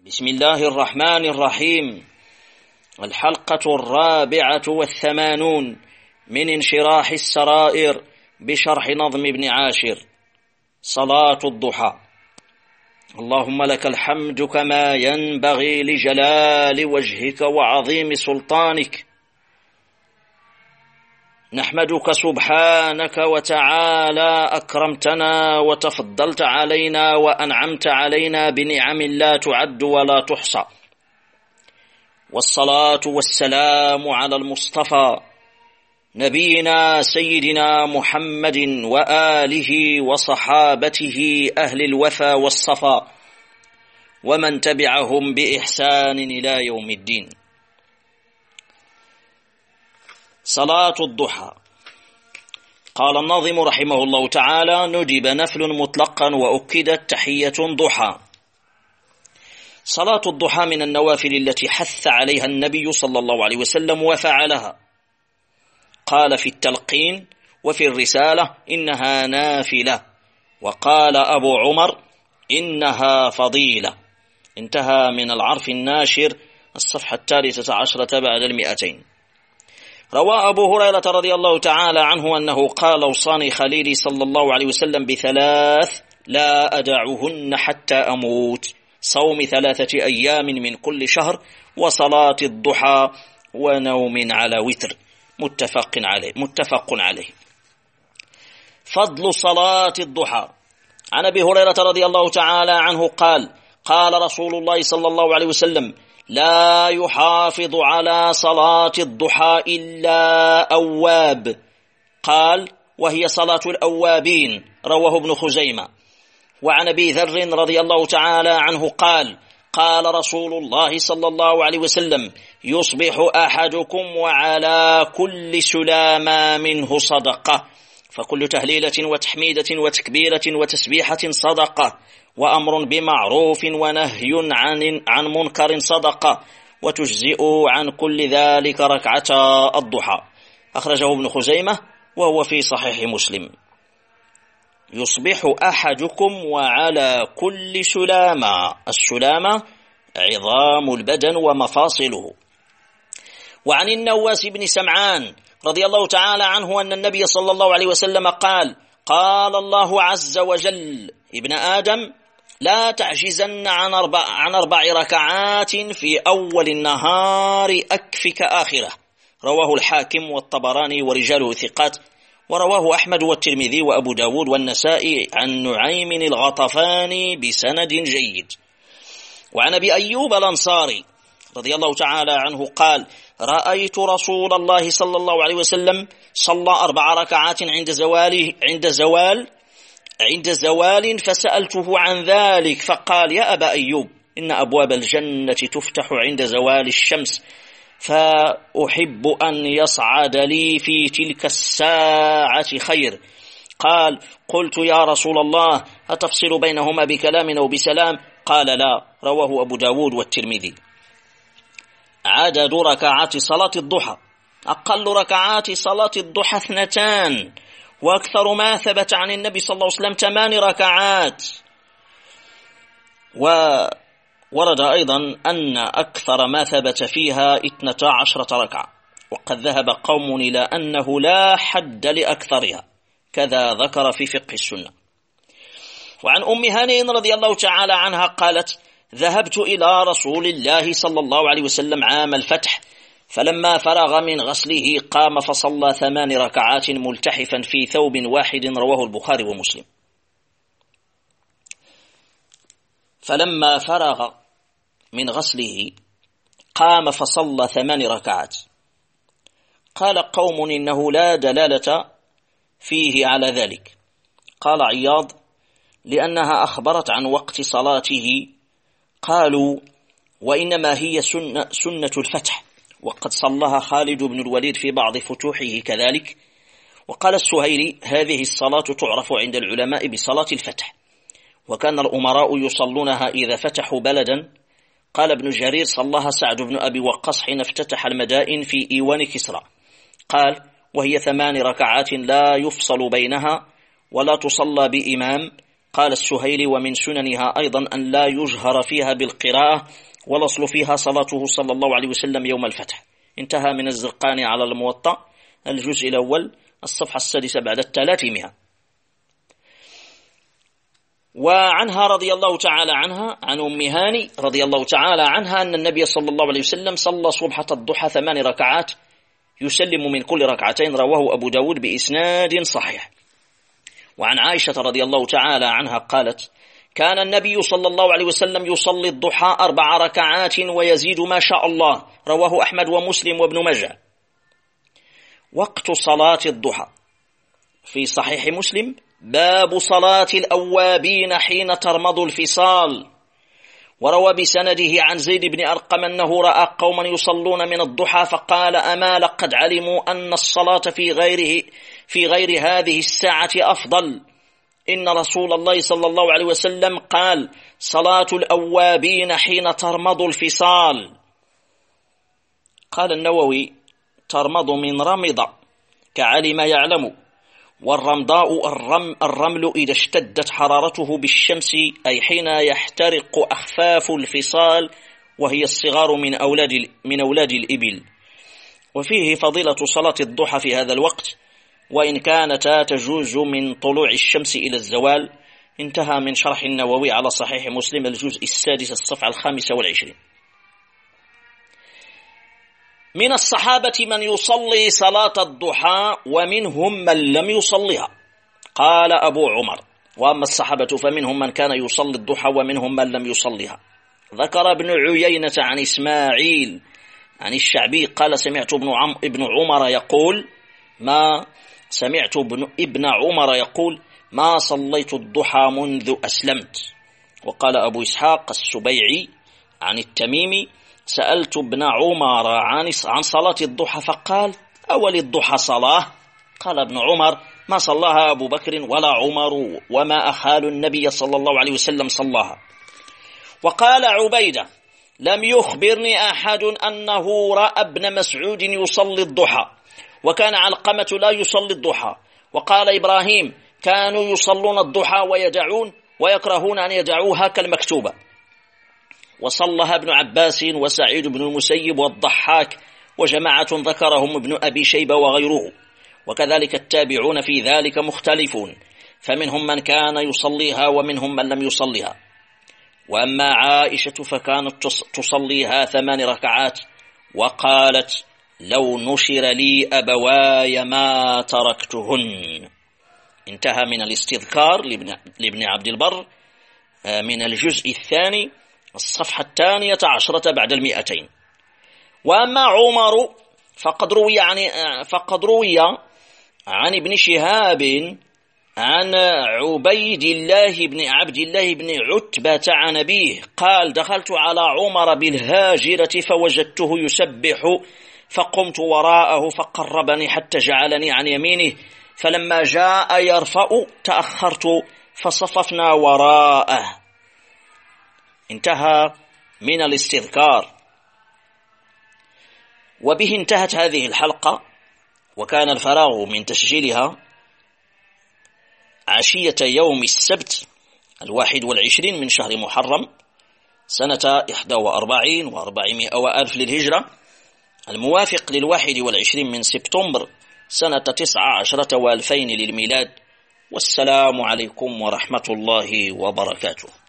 بسم الله الرحمن الرحيم. الحلقة 84 من انشراح السرائر بشرح نظم ابن عاشر. صلاة الضحى. اللهم لك الحمد كما ينبغي لجلال وجهك وعظيم سلطانك. نحمدك سبحانك وتعالى، أكرمتنا وتفضلت علينا وأنعمت علينا بنعم لا تعد ولا تحصى. والصلاة والسلام على المصطفى نبينا سيدنا محمد وآله وصحابته أهل الوفا والصفا ومن تبعهم بإحسان إلى يوم الدين. صلاة الضحى. قال الناظم رحمه الله تعالى: ندب نفل مطلقا وأكدت تحية ضحى. صلاة الضحى من النوافل التي حث عليها النبي صلى الله عليه وسلم وفعلها. قال في التلقين وفي الرسالة: إنها نافلة. وقال أبو عمر: إنها فضيلة. انتهى من العرف الناشر الصفحة 13 بعد 200. روى أبو هريرة رضي الله تعالى عنه أنه قال: أوصاني خليلي صلى الله عليه وسلم ب3 لا أدعهن حتى أموت: صوم 3 أيام من كل شهر، وصلاة الضحى، ونوم على وتر. متفق عليه. فضل صلاة الضحى. عن أبي هريرة رضي الله تعالى عنه قال: قال رسول الله صلى الله عليه وسلم: لا يحافظ على صلاة الضحى إلا أواب. قال: وهي صلاة الأوابين. رواه ابن خزيمة. وعن أبي ذر رضي الله تعالى عنه قال: قال رسول الله صلى الله عليه وسلم: يصبح أحدكم وعلى كل سلامة منه صدقة، فكل تهليلة وتحميدة وتكبيرة وتسبيحة صدقة، وأمر بمعروف ونهي عن منكر صدقة، وتجزئ عن كل ذلك ركعتا الضحى. أخرجه ابن خزيمة وهو في صحيح مسلم. يصبح أحدكم وعلى كل سلامة. السلامة عظام البدن ومفاصله. وعن النواس بن سمعان رضي الله تعالى عنه أن النبي صلى الله عليه وسلم قال: قال الله عز وجل: ابن آدم، لا تعجزن عن 4 ركعات في أول النهار أكفك آخره. رواه الحاكم والطبراني ورجاله ثقات، ورواه أحمد والترمذي وأبو داود والنسائي عن نعيم الغطفاني بسند جيد. وعن أبي أيوب الأنصاري رضي الله تعالى عنه قال: رأيت رسول الله صلى الله عليه وسلم صلى 4 ركعات عند زوال فسألته عن ذلك فقال: يا أبا أيوب، إن أبواب الجنة تفتح عند زوال الشمس، فأحب أن يصعد لي في تلك الساعة خير. قال: قلت يا رسول الله، أتفصل بينهما بكلام أو بسلام؟ قال: لا. رواه أبو داود والترمذي. عدد ركعات صلاة الضحى. أقل ركعات صلاة الضحى 2، وأكثر ما ثبت عن النبي صلى الله عليه وسلم 8 ركعات. وورد أيضا أن أكثر ما ثبت فيها 12 ركعة، وقد ذهب قوم إلى أنه لا حد لأكثرها، كذا ذكر في فقه السنة. وعن أم هانئ رضي الله تعالى عنها قالت: ذهبت إلى رسول الله صلى الله عليه وسلم عام الفتح، فلما فرغ من غسله قام فصلى 8 ركعات ملتحفا في ثوب واحد. رواه البخاري ومسلم. فلما فرغ من غسله قام فصلى 8 ركعات. قال قوم: إنه لا دلالة فيه على ذلك. قال عياض: لأنها أخبرت عن وقت صلاته. قالوا: وإنما هي سنة الفتح، وقد صلىها خالد بن الوليد في بعض فتوحه كذلك. وقال السهيلي: هذه الصلاة تعرف عند العلماء بصلاة الفتح، وكان الأمراء يصلونها إذا فتحوا بلدا. قال ابن جرير: صلىها سعد بن أبي وقاص حين افتتح المدائن في إيوان كسرى. قال: وهي 8 ركعات لا يفصل بينها، ولا تصلى بإمام، قال السهيلي: ومن سننها أيضا أن لا يجهر فيها بالقراءة، والأصل فيها صلاته صلى الله عليه وسلم يوم الفتح. انتهى من الزرقاني على الموطأ الجزء الأول الصفحة 6 بعد 300. وعنها رضي الله تعالى عنها، عن أم هاني رضي الله تعالى عنها، أن النبي صلى الله عليه وسلم صلى صبحة الضحى 8 ركعات يسلم من كل ركعتين، رواه أبو داود بإسناد صحيح. وعن عائشة رضي الله تعالى عنها قالت: كان النبي صلى الله عليه وسلم يصلي الضحى 4 ركعات ويزيد ما شاء الله، رواه أحمد ومسلم وابن ماجه. وقت صلاة الضحى في صحيح مسلم: باب صلاة الأوابين حين ترمض الفصال. وروى بسنده عن زيد بن أرقم أنه رأى قوما يصلون من الضحى فقال: أما لقد علموا أن الصلاة في غير هذه الساعة أفضل. إن رسول الله صلى الله عليه وسلم قال: صلاة الأوابين حين ترمض الفصال. قال النووي: ترمض من رمض كعلم يعلم، والرمضاء الرمل إذا اشتدت حرارته بالشمس، أي حين يحترق أخفاف الفصال، وهي الصغار من أولاد الإبل. وفيه فضيلة صلاة الضحى في هذا الوقت، وإن كانتا تجوز من طلوع الشمس إلى الزوال. انتهى من شرح النووي على صحيح مسلم الجزء 6 الصفحة 25. من الصحابة من يصلي صلاة الضحى ومنهم من لم يصليها. قال أبو عمر: وأما الصحابة فمنهم من كان يصلي الضحى ومنهم من لم يصليها. ذكر ابن عيينة عن إسماعيل عن الشعبي قال: سمعت ابن عمر يقول: ما صليت الضحى منذ أسلمت. وقال أبو إسحاق السبيعي عن التميمي: سألت ابن عمر عن صلاة الضحى فقال: أول الضحى صلاة؟ قال ابن عمر: ما صلاها أبو بكر ولا عمر، وما أخال النبي صلى الله عليه وسلم صلاها. وقال عبيدة: لم يخبرني أحد أنه رأى ابن مسعود يصلي الضحى، وكان علقمة لا يصلي الضحى. وقال إبراهيم: كانوا يصلون الضحى ويكرهون أن يدعوها كالمكتوبة. وصلها ابن عباس وسعيد بن المسيب والضحاك وجماعة ذكرهم ابن أبي شيبة وغيره، وكذلك التابعون في ذلك مختلفون، فمنهم من كان يصليها ومنهم من لم يصليها. وأما عائشة فكانت تصليها 8 ركعات، وقالت: لو نشر لي أبواي ما تركتهن. انتهى من الاستذكار لابن عبد البر من الجزء 2 الصفحة 12 بعد 200. وأما عمر فقد روي عن ابن شهاب عن عبيد الله بن عبد الله بن عتبة عن أبيه قال: دخلت على عمر بالهاجرة فوجدته يسبح، فقمت وراءه فقربني حتى جعلني عن يمينه، فلما جاء يرفع تأخرت فصففنا وراءه. انتهى من الاستذكار. وبه انتهت هذه الحلقة، وكان الفراغ من تسجيلها عشية يوم السبت 21 من شهر محرم سنة 41 و400 وألف للهجرة، الموافق 21 من سبتمبر سنة 19 و2000 للميلاد. والسلام عليكم ورحمة الله وبركاته.